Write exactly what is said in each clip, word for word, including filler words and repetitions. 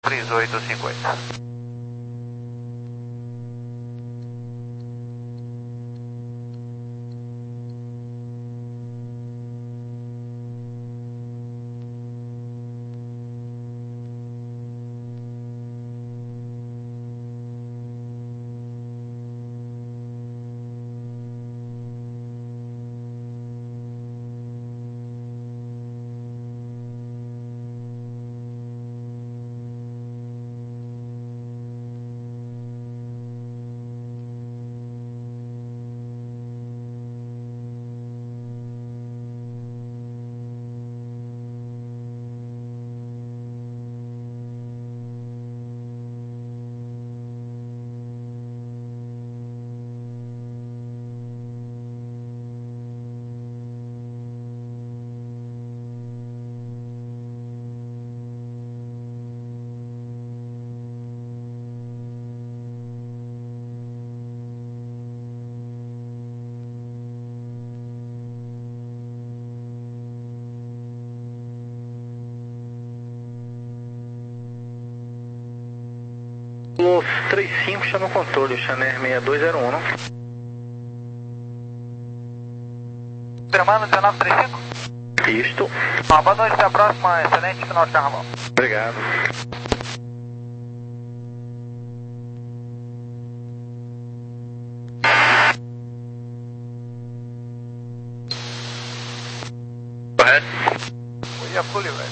três oito cinco oito. trinta e cinco está no controle, Chanel seis dois zero um, não? Confirmando, dezenove trinta e cinco? Isto. Ah, boa noite, até a próxima, excelente final de carnaval. Obrigado. Correto? Oi, a fully right.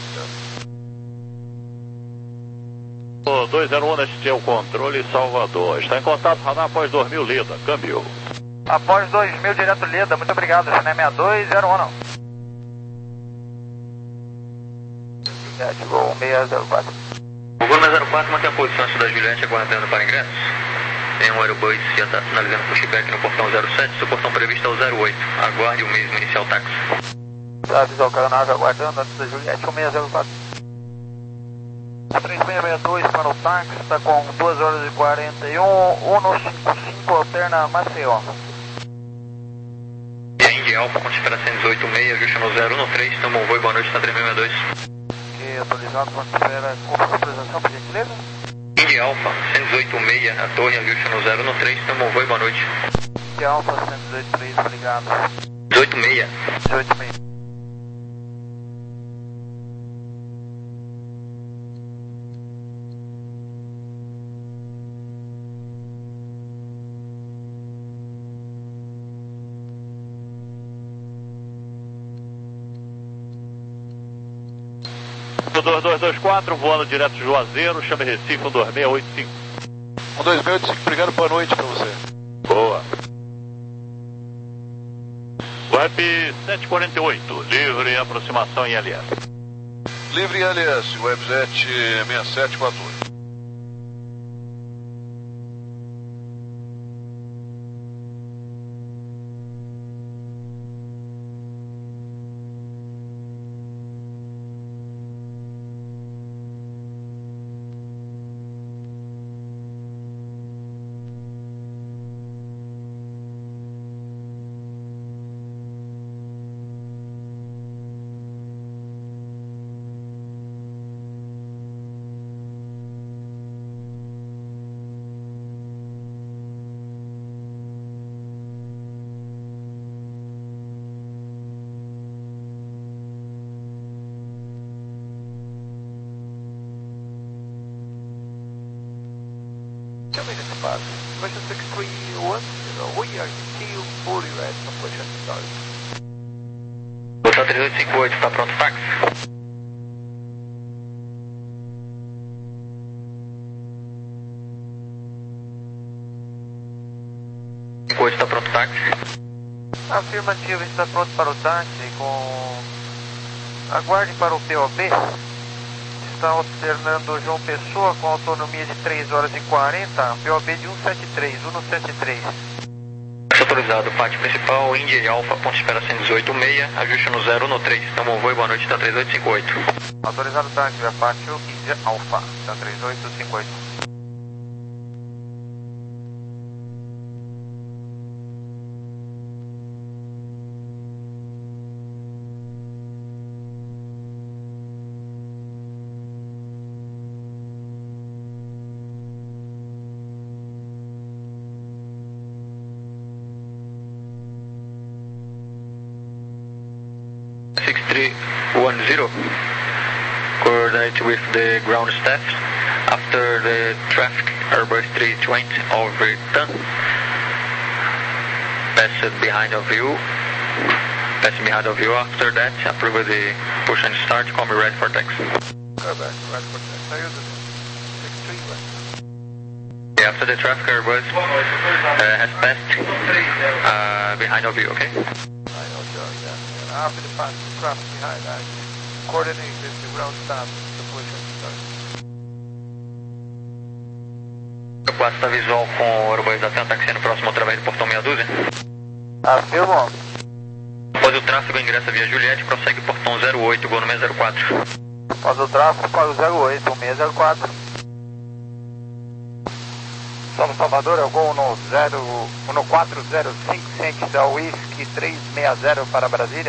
dois zero um neste seu controle, Salvador. Está em contato, radar após dois mil, Lida. Câmbio. Após dois mil, direto Lida. Muito obrigado, Chanel seis dois zero um, não. Juliette, Gol seis zero quatro. O Gol seis zero quatro mantém a posição sul da Juliette, aguardando para ingressos. Tem um Aerobus já está sinalizando pushback no portão zero sete, seu portão previsto é o zero oito. Aguarde o mesmo inicial táxi. Tá, visual Caranave aguardando antes da Juliette, um seis zero quatro. três seis seis dois para o táxi, está com duas horas e quarenta e um, um cinco cinco, alterna Maceió. E a Indy Alpha, com esperação dezoito seis, ajuste no zero um três, tamo um voo, boa noite, está três seis seis dois. Ok, atualizado, quando espera, com autorização, por gentileza? Indy Alpha, cento e dezoito seis, a torre, ajuste no zero um três, tamo um voo, boa noite. Indy Alpha, cento e dezoito três, obrigado. dezoito seis. dezoito seis. dois dois dois quatro, voando direto de Juazeiro, chame Recife, um dois seis oito cinco. um dois seis oito cinco, obrigado, boa noite pra você. Boa. Web sete quarenta e oito, livre aproximação em L S. Livre em L S, Webjet seis sete quatro oito. Question six three one, we are still fully ready for push start. Botão três oito cinco oito, está pronto, táxi? cinco oito, está pronto, táxi? Afirmativo, está pronto para o táxi com... Aguarde para o P O B. Está alternando João Pessoa com autonomia de três horas e quarenta, P O B de cento e setenta e três, cento e setenta e três. Autorizado, pátio principal, Indy Alpha, ponto de espera cento e dezoito seis, ajuste no zero um três, tamo um voo, boa noite, está três oito cinco oito. Autorizado táxi, via pátio, Indy Alpha, está três oito cinco oito. three one zero. Coordinate with the ground staff after the traffic Airbus three twenty overturn. Pass behind of you. Pass behind of you. After that, approve the push and start. Call me ready for taxi. Correct, ready for taxi. Are you the six three one? Yeah, after the traffic Airbus uh, has passed uh, behind of you, okay? I know, Joe, yeah. yeah. After the pass, the traffic behind, I coordinate with the ground staff to push and start. quatro está visual com o Airbus da TAM taxiando próximo através do portão meia dúzia. Afirmo. Após o tráfego, ingressa via Juliette, prossegue portão zero oito, gol no seis zero quatro. Após o tráfego, para o zero oito, seis zero quatro. São Salvador, eu vou no, zero, no quatro zero cinco, ciente da Whisky três seis zero para Brasília.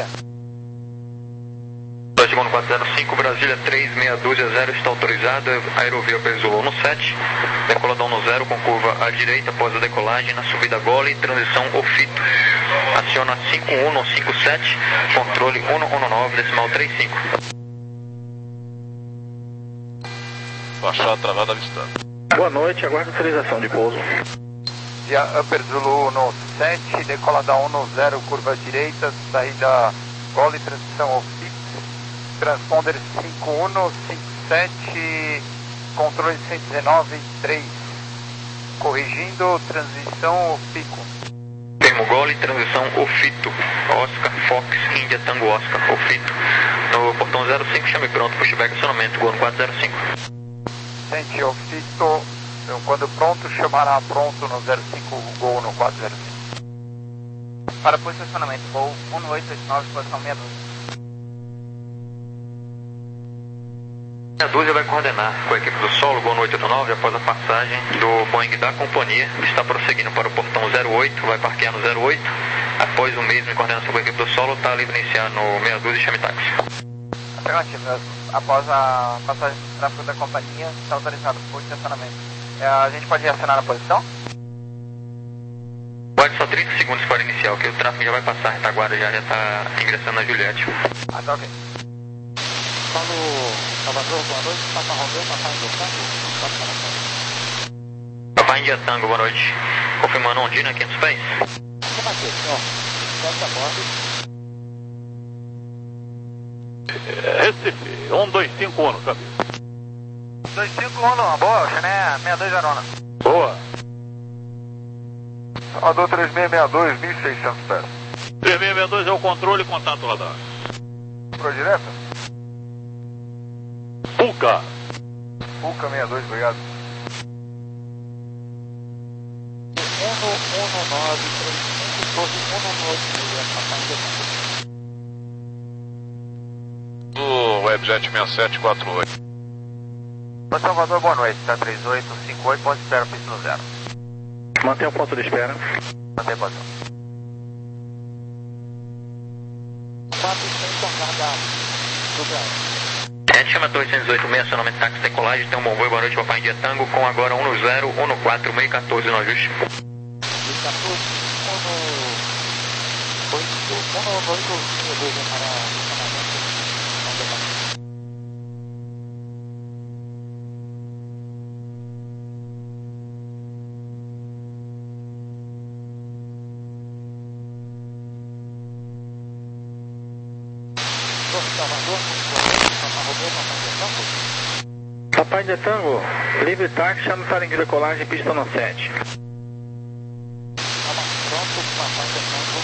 Chegou no quatro zero cinco, Brasília três seis dois zero, está autorizado, aerovia peso no sete, decoladão no zero com curva à direita após a decolagem, na subida gole, transição ofito. Aciona cinco um cinco sete, controle um um nove, decimal trinta e cinco. Fachada travada avistando. Boa noite, aguardo autorização de pouso. Via Upper Zulu no sete, decoladão um no zero, curva à direita, saída gole, transição ofito. Transponder cinco um cinco sete, controle cento e dezenove, três. Corrigindo, transição Ofico. Termo gole, transição Ofito. Oscar, Fox, Índia, Tango, Oscar, Ofito. No portão zero cinco, chame pronto, pushback, acionamento, gol no quatro zero cinco. Sente Ofito, quando pronto, chamará pronto no zero cinco, gol no quatro zero cinco. Para posicionamento, gol um oito oito nove, posição seis dois. A dúzia vai coordenar com a equipe do solo, gol no oito oito nove, após a passagem do Boeing da companhia, que está prosseguindo para o portão zero oito, vai parquear no zero oito. Após o mesmo em coordenação com a equipe do solo, está livre iniciar no seis dois e chame táxi. Afirmativo, após a passagem do tráfego da companhia, está autorizado por estacionamento. É, a gente pode acionar na posição? Pode só trinta segundos para iniciar, ok? O tráfego já vai passar, a retaguarda já está ingressando na Juliette. Ah, tá ok. Paulo Salvador, boa noite. Papa Romeu, Papai Índia Tango. Papai Índia Tango, boa noite. Confirmando Ondina, quinhentos pés. Como aqui, senhor? Sete a bordo. Recife, um dois cinco um no câmbio. dois cinco um, boa, Chané, seis dois zero um. Boa. Salvador três seis seis dois, mil e seiscentos pés. três seis seis dois é o controle, contato radar. Pro direto? Puca. Puca sessenta e dois, obrigado. um um nove três cinco, doze um oito, Do Webjet sessenta e sete quarenta e oito. Para Salvador, boa noite. Está três oito cinco oito, ponto de espera, pista no zero. Mantém o ponto de espera. Mantém a posição. quatro cem, carregado. Super. É, chama dois oito seis, acionamento táxi decolagem, tem um bom voo, boa noite, Papai Índia Tango, com agora um no zero, um no quatro, meio quatorze no ajuste. um quatorze, um no oito, um no oito, para funcionamento. Salvador, Papai Índia Tango, livre táxi, chame para decolagem, pista no sete. Pronto, Papai Índia Tango.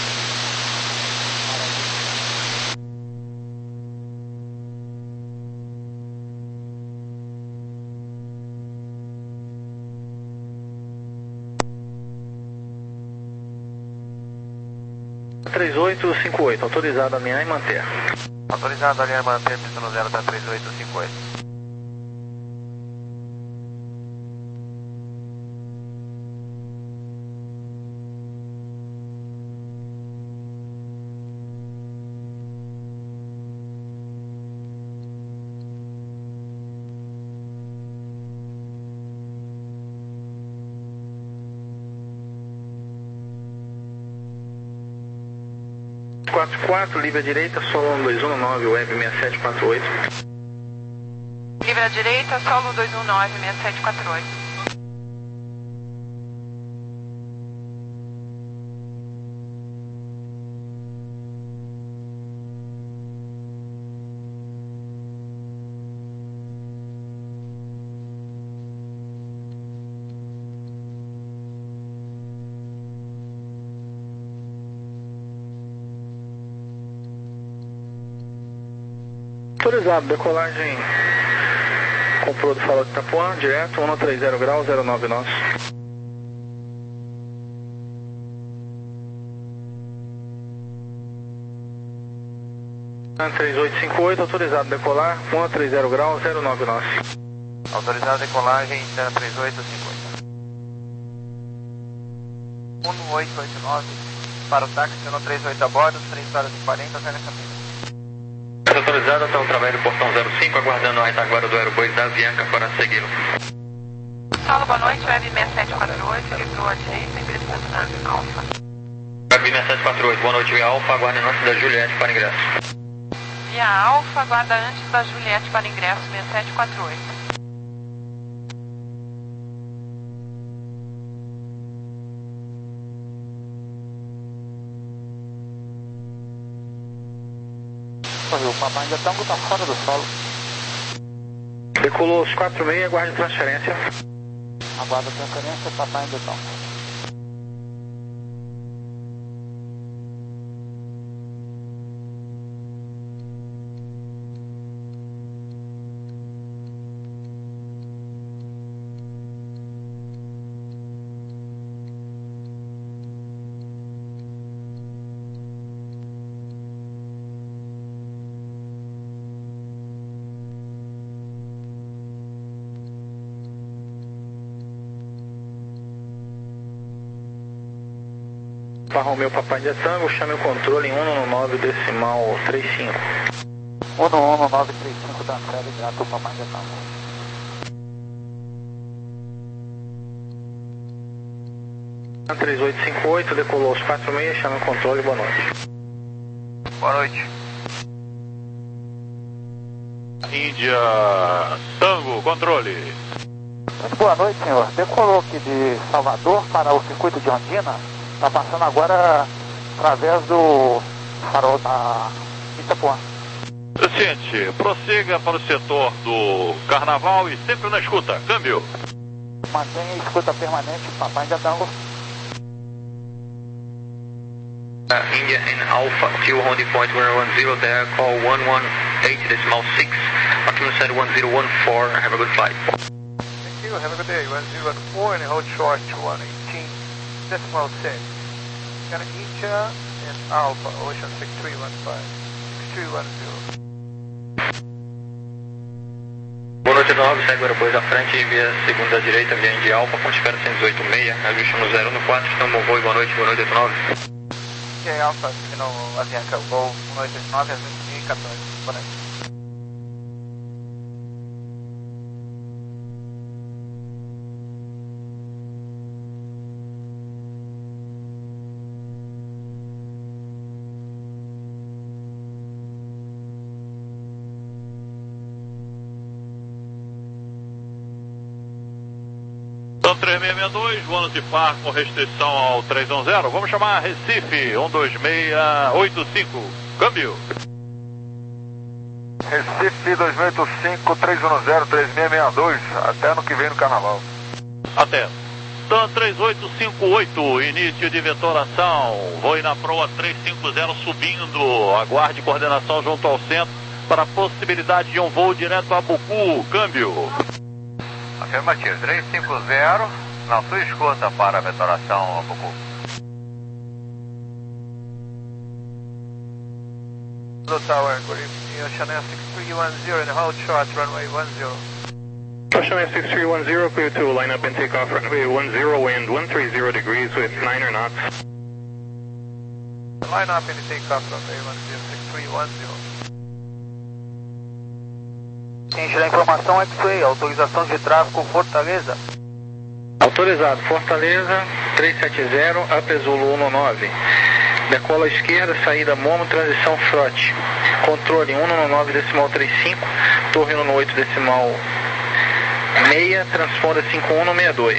três oito cinco oito, autorizado a alinhar e manter. Autorizado a linha manter, pista no zero, está três oito cinco oito. quatro quatro, livre à direita, solo dois um nove, web seis sete quatro oito. Livre à direita, solo dois um nove, seis sete quatro oito. Autorizado, decolagem com pro do Farol de Itapuã, direto, um trinta graus, zero nove nós. três oito cinco oito, autorizado decolar, um trinta graus, zero nove nós. Autorizado decolagem, Dan três oito cinco oito. um oito oito nove, para o táxi, um trinta e oito a bordo, três horas e quarenta, zero caminho. Autorizado até o trabalho do portão zero cinco, aguardando a retaguarda do Aerobois da Avianca para segui-lo. Solo, boa noite, web seis sete quatro oito, livrou à direita, ingressando na Alfa. Web seis sete quatro oito, boa noite, via Alfa, aguarde antes da Juliette para ingresso. Via Alfa, aguarda antes da Juliette para ingresso, seis sete quatro oito. O Papai ainda Tango está fora do solo. Decolou os quatro seis, aguarde transferência. Aguarda transferência, Papai ainda Tango. Romeu Papai de Tango, chame o controle em um nove decimal trinta e cinco. um nove três cinco, transfere, grato, Papai de Tango. três oito cinco oito, decolou os quatro seis, chame o controle, boa noite. Boa noite. Índia Tango, controle. Muito boa noite, senhor. Decolou aqui de Salvador para o circuito de Ondina. Está passando agora através do farol da Itapuã. Ciente, prossiga para o setor do Carnaval e sempre na escuta. Câmbio. Mantenha escuta permanente, Papai de Tango. Uh, India in Alpha, fuel holding point one one zero there, call one one eight decimal six, occupant set one zero one four, have a good flight. Thank you, have a good day, one zero one four and hold short to one eighteen decimal six. Got an India in Alpha, Ocean six three one five, six three one zero. Boa noite, nove, segue o aeroporto à frente, via segunda direita, via India Alpha, ponte espera cento e dezoito seis, ajuste no zero no quatro, estamos no voo, boa noite, boa noite, oito nove. India Alpha, final Avianca, voo um oito oito nove às vinte e quatorze, boa noite. Então três seis seis dois, voando de par com restrição ao três um zero. Vamos chamar Recife, um dois seis oito cinco. Câmbio. Recife dois seis oito cinco, três um zero, três seis seis dois, até ano que vem no Carnaval. Até. Então três oito cinco oito, início de vetoração. Voo na proa três cinco zero subindo. Aguarde coordenação junto ao centro para a possibilidade de um voo direto a Bucu. Câmbio. Afirmativo, três cinco zero, na sua escuta para a vetoração a Bucu. Hello Tower, good evening, Chanel six three one zero and hold short, runway one zero. Chanel six three one zero, clear to line up and take off runway one zero, wind one thirty degrees with niner knots. Line up and take off runway one zero, six three one zero. Ciente da informação X-Ray, autorização de tráfego Fortaleza. Autorizado, Fortaleza, três sete zero, up Zulu um nove. Decola à esquerda, saída Momo, transição Frote. Controle um no nove decimal trinta e cinco, torre um no oito decimal seis, transponda cinco um no sessenta e dois.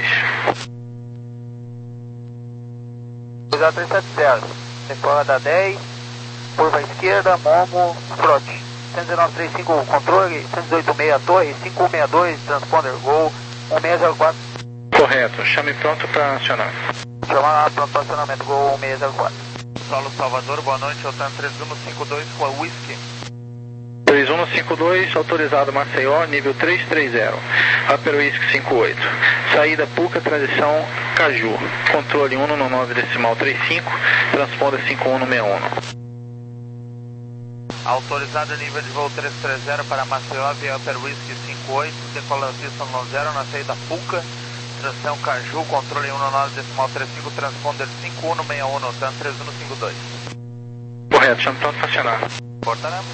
dois A três sete zero, decola da dez, curva à esquerda, Momo, Frote. cento e nove trinta e cinco, controle, cento e dezoito seis, torre, cinco um seis dois, transponder Gol, um seis zero quatro. Correto, chame pronto para acionar. Chama pronto para acionamento, Gol um seis zero quatro. Saulo Salvador, boa noite, Otan três um cinco dois com a Whisky. três um cinco dois, autorizado Maceió, nível três três zero, Upper Whisky cinco oito. Saída Puca, transição Caju. Controle um no nove decimal trinta e cinco, transponda cinco um no sessenta e um. Autorizado nível de voo três três zero para Maceió, via Upper Whisky cinco oito, decola pista um zero na saída Puca, transição Caju, controle um no nove decimal trinta e cinco, transponder cinco um no sessenta e um, Otan três um cinco dois. Correto, chame pronto para acionar. Portaremos.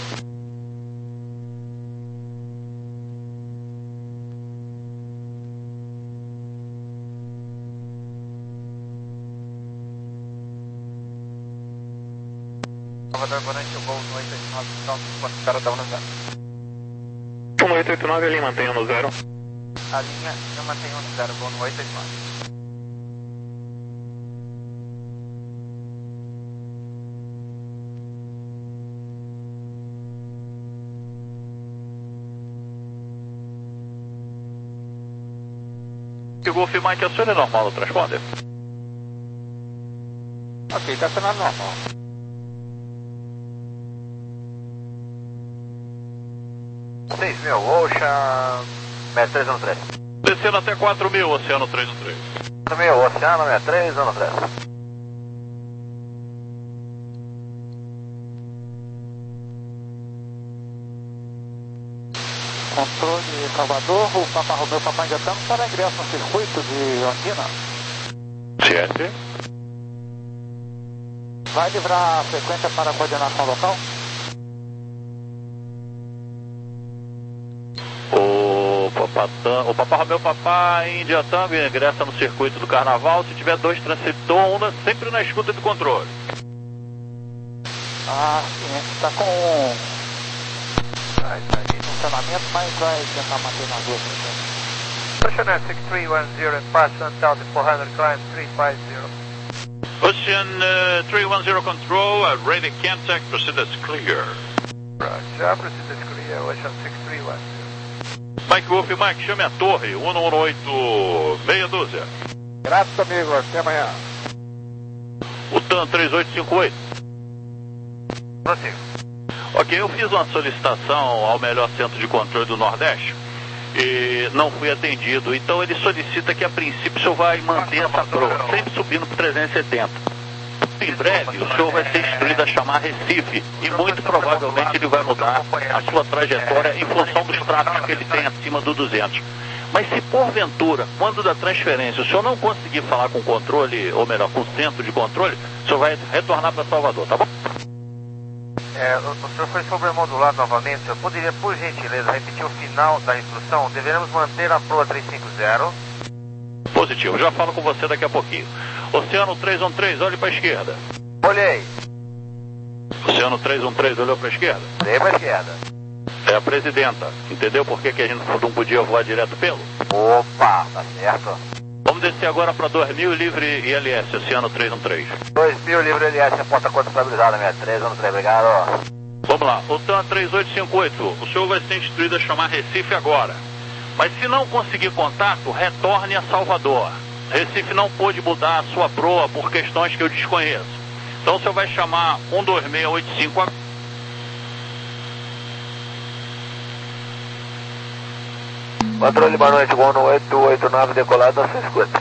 Salvador, boa noite, eu vou no oito oito nove, então, quanto cara estava no zero? um oito oito nove, ali mantenha no zero. A linha, eu mantenho no zero, vou no oito oito nove. E o Golf Mike aciona normal no transponder? Ok, está acionando normal. seis mil, Ocean, sessenta e três um três. Descendo até quatro mil, Oceano três um três. quatro mil, Oceano, sessenta e três um três. Controle Salvador, o Papa Romeu, Papai India Tango para ingresso no circuito de Ondina. Certo. Vai livrar a frequência para a coordenação local? O Papatã, o Papai Romeu Papai India Tango ingressa no circuito do Carnaval. Se tiver dois transceptor, onda sempre na escuta do controle. Ah, sim, está com funcionamento, mas vai tentar manter nas duas. Ocean six three one zero, pass one thousand four hundred, climb three five zero. Ocean uh, three one zero control, uh, ready contact, proceed as clear. Já precisa escolher Ocean six three one zero. Mike Wolf, Mike, chame a torre, um um oito, meia dúzia. Graças, amigo, até amanhã. O TAN três oito cinco oito. Prossiga. Ok, eu fiz uma solicitação ao melhor centro de controle do Nordeste e não fui atendido. Então ele solicita que a princípio o senhor vai manter essa proa, sempre subindo para trezentos e setenta. Em breve o senhor vai ser instruído a chamar Recife e muito provavelmente ele vai mudar a sua trajetória em função dos tráficos que ele tem acima do duzentos. Mas se porventura, quando da transferência, o senhor não conseguir falar com o controle, ou melhor, com o centro de controle, o senhor vai retornar para Salvador, tá bom? É, o, o senhor foi sobremodulado novamente. Eu poderia, por gentileza, repetir o final da instrução? Deveremos manter a proa trezentos e cinquenta. Positivo, já falo com você daqui a pouquinho. Oceano três um três, olhe para a esquerda. Olhei. Oceano três um três, olhou para a esquerda? Olhei para a esquerda. É a presidenta. Entendeu por que, que a gente não podia voar direto pelo? Opa, tá certo. Vamos descer agora para dois mil, livre I L S, Oceano três um três. dois mil, livre L S, ponta conta estabilizada, sessenta e três um três, obrigado. Vamos lá, Otan três oito cinco oito, o senhor vai ser instruído a chamar Recife agora. Mas se não conseguir contato, retorne a Salvador. Recife não pôde mudar a sua proa por questões que eu desconheço. Então o senhor vai chamar um dois seis oito cinco agora. Controle, boa noite, voo no oito oito nove, decolado, você escuta.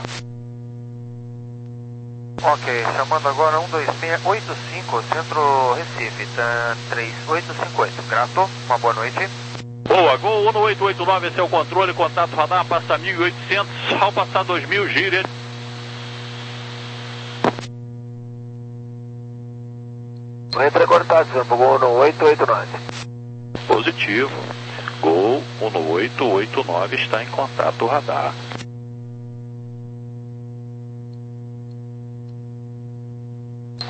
Ok, chamando agora um dois seis oito cinco, centro Recife, TAN três oito cinco oito. Grato, uma boa noite. Boa, Gol um oito oito nove, esse é o controle, contato radar, passa mil e oitocentos, ao passar dois mil, gire. Entra contato, senhor, Gol no oito oito nove. Positivo. Gol um oito oito nove está em contato radar.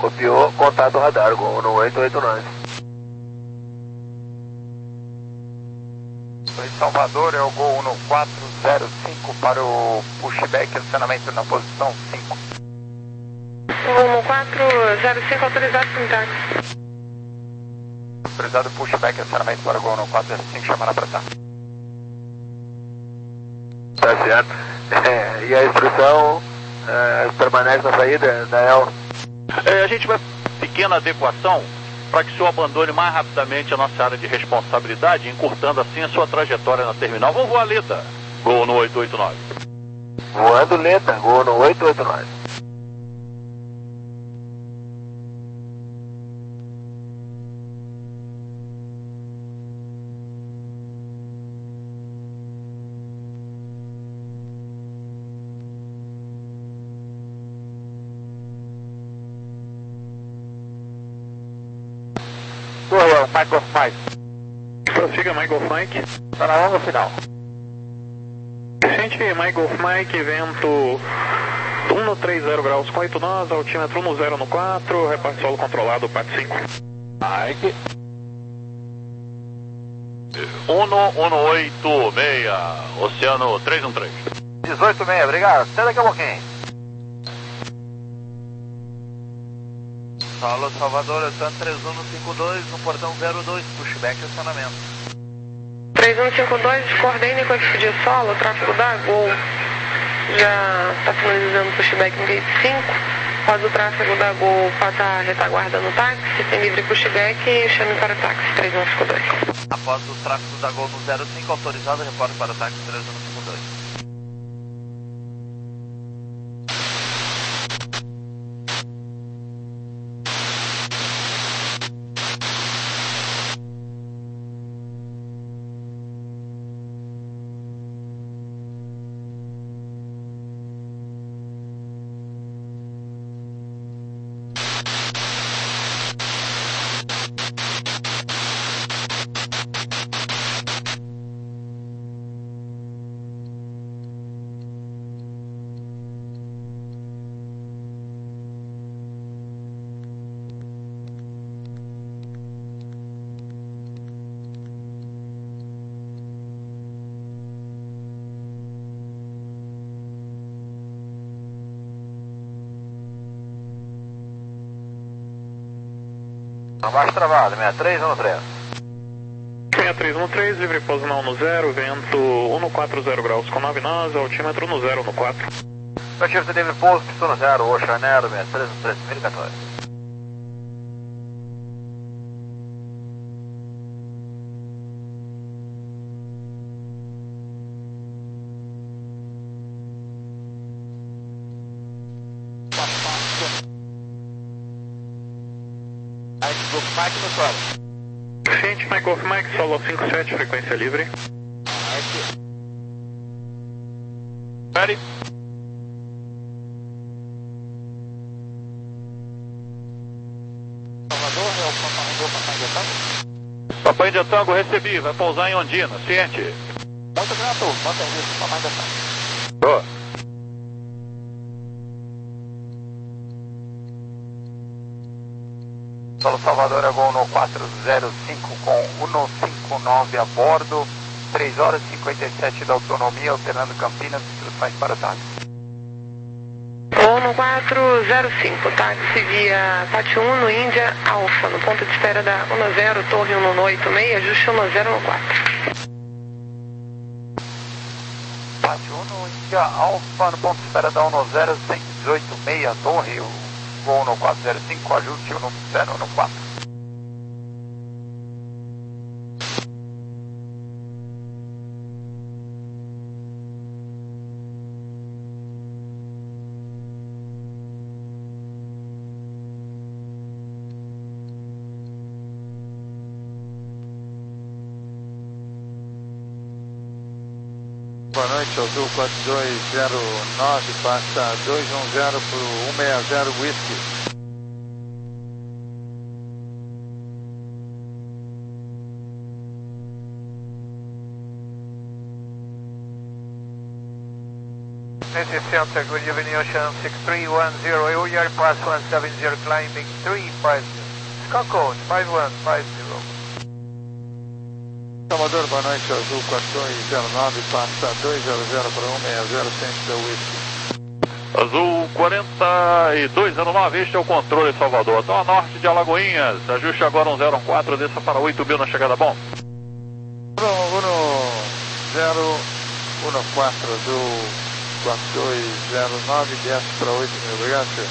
Copiou, contato radar, Gol no oito oito nove. Salvador é o Gol no quatro zero cinco para o pushback, acionamento na posição cinco. Gol no quatro zero cinco, autorizado para táxi. Autorizado pushback, acionamento para o Gol no quatro zero cinco, chamando para tá. Tá certo. É, e a instrução é, permanece na saída da E L? É, a gente vai pequena adequação para que o senhor abandone mais rapidamente a nossa área de responsabilidade, encurtando assim a sua trajetória na terminal. Vamos voar Leda. Gol no oito oito nove. Voando Leda, Gol no oito oito nove. Torreão, Mike of Mike. Prossiga, Mike Golf Mike. Está na onda final. Gente, Mike Golf Mike, vento um no três zero graus com oito nós, altímetro um no zero no quatro, reparte solo controlado, P A T cinco. Mike. um no oito seis, Oceano três um três. dezoito seis, obrigado. Até daqui a pouquinho. Alô, Salvador, Oceano três um cinco dois, no portão zero dois, pushback e acionamento. três um cinco dois, coordene com a equipe de solo, o tráfego da Gol já está finalizando o pushback no gate cinco. Após o tráfego da Gol, passa a retaguarda no táxi, tem livre pushback e chame para o táxi três um cinco dois. Após o tráfego da Gol no zero cinco, autorizado, reporte para o táxi três um cinco dois. Abaixo travado, sessenta e três um três. sessenta e três um três, livre pouso na um no zero, vento um no quatro zero graus com nove nós, altímetro no zero no quatro. Ativo de livre pouso, pistão no zero, Ocean Aero, sessenta e três um três, mil e quatorze. Mike no solo. Gente, Mike Golf Mike, solo cinco sete, frequência livre. Mike. Ready? Salvador, é o Papai Papai de Tango. Papai de Tango, recebi, vai pousar em Ondina, ciente. Muito grato, mantém isso, Papai de Tango. Boa. Solo Salvador é Gol no quatro zero cinco com um cinco nove a bordo, três horas e cinquenta e sete da autonomia, alternando Campinas, instruções para o táxi. Gol no quatro zero cinco, táxi via P A T um no Índia Alfa, no ponto de espera da um no zero, torre um no oito seis, ajuste um no zero no quatro. P A T um no Índia Alfa, no ponto de espera da um no zero, cento e dezoito seis, torre, o Gol no quatro zero cinco, ajuste um no zero no quatro. Boa noite, Azul quatro dois zero nove, passa dois um zero para o um seis zero Whisky. This is Celtic, good evening, Ocean six three one zero, O E R pass one seven zero, climbing three five zero. Sky code five one five zero. Salvador, boa noite, Azul quatro dois zero nove, passa dois zero zero para um seis zero, centro da Whisky. Azul quarenta e dois zero nove, este é o controle Salvador. Então a norte de Alagoinhas, ajuste agora um zero um quatro, desça para oito mil na chegada, bom. um zero um quatro, Azul quatro dois zero nove, desce para oito mil, obrigado, senhor.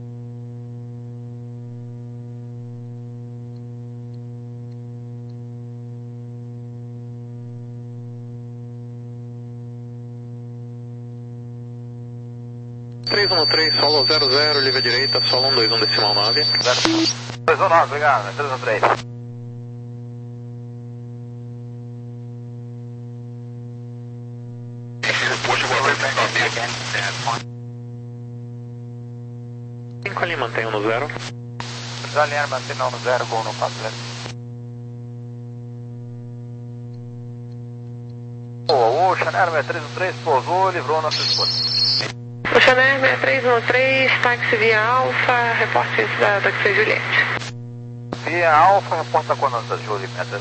três um três, solo zero zero, livre direita, solo um dois um decimal nove. dois um nove, obrigado, três um três. cinco ali, mantenha no zero. Alinhar, mantenha no zero, gol no quatro zero. O Ocean Air seis três um três pousou, livrou nossa escolha. Ocean Air seis três um três, táxi via Alfa, reporte da táxi Juliette. Via Alfa, reporta com a nossa Juliette.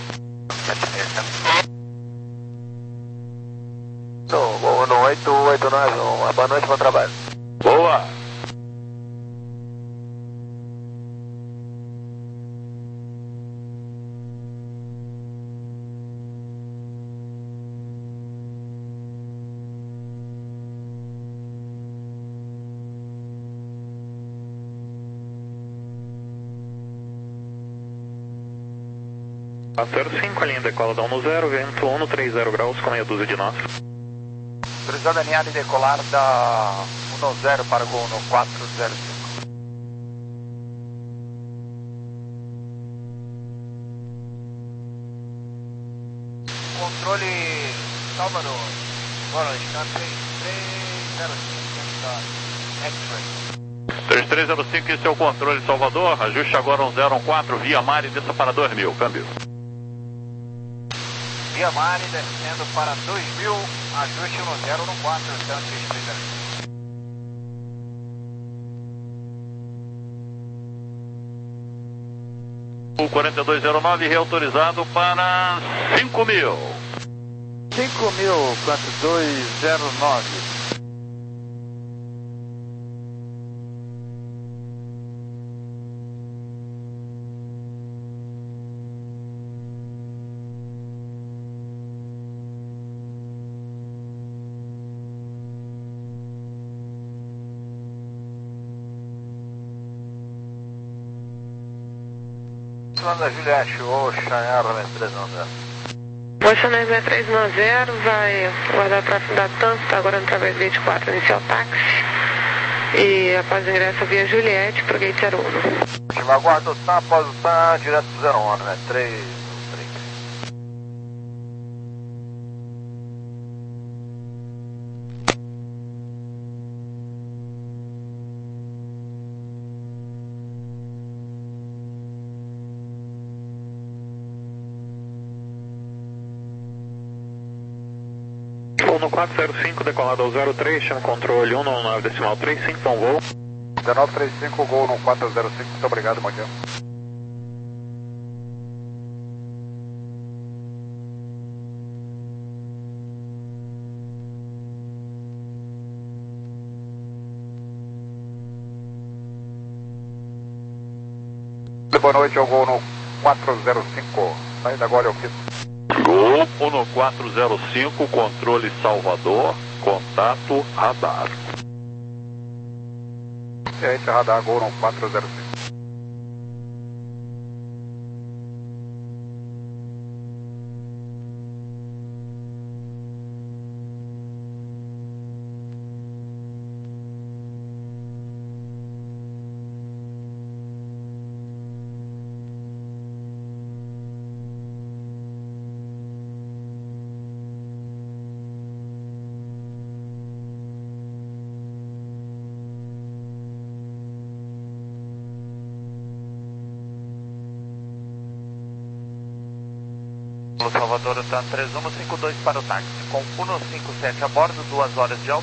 Boa noite, oito nove um, boa noite, bom trabalho. Boa! quatro zero cinco, a linha decola da um no zero, vento um no trinta graus com meia dúzia de nós. Autorizado a alinhar e decolar da um no zero para gol no quatro zero cinco. Controle Salvador. Boa noite, três três zero cinco, X-Ray. três três zero cinco, esse é o controle Salvador, ajuste agora um zero um quatro, via mar e desça para dois mil, câmbio. Via Mari descendo para dois mil, ajuste no zero no quatro, três três zero cinco. O quarenta e dois zero nove reautorizado para cinco mil. cinco mil, quatro dois zero nove. Da Juliette, Ocean Air três um zero. Ocean Air três um zero, vai guardar o tráfego da T A M, está agora no Traverso vinte e quatro, inicial táxi. E após o ingresso via Juliette para o Gate zero um. Ativa aguardo, tá, após o tá, direto pro zero um, né? três um três. No quatro zero cinco, decolado ao zero três, chama controle um no nove decimal trinta e cinco, bom voo. dezenove trinta e cinco, gol no quatro zero cinco, muito obrigado, bom dia. Boa noite, ao gol no quatro zero cinco, saída agora é o quinto. Grupo no quatro zero cinco, controle Salvador, contato radar. Ciência radar, gol no quatro zero cinco. Salvador, T A M três um cinco dois para o táxi, com cento e cinquenta e sete a bordo, duas horas de alta.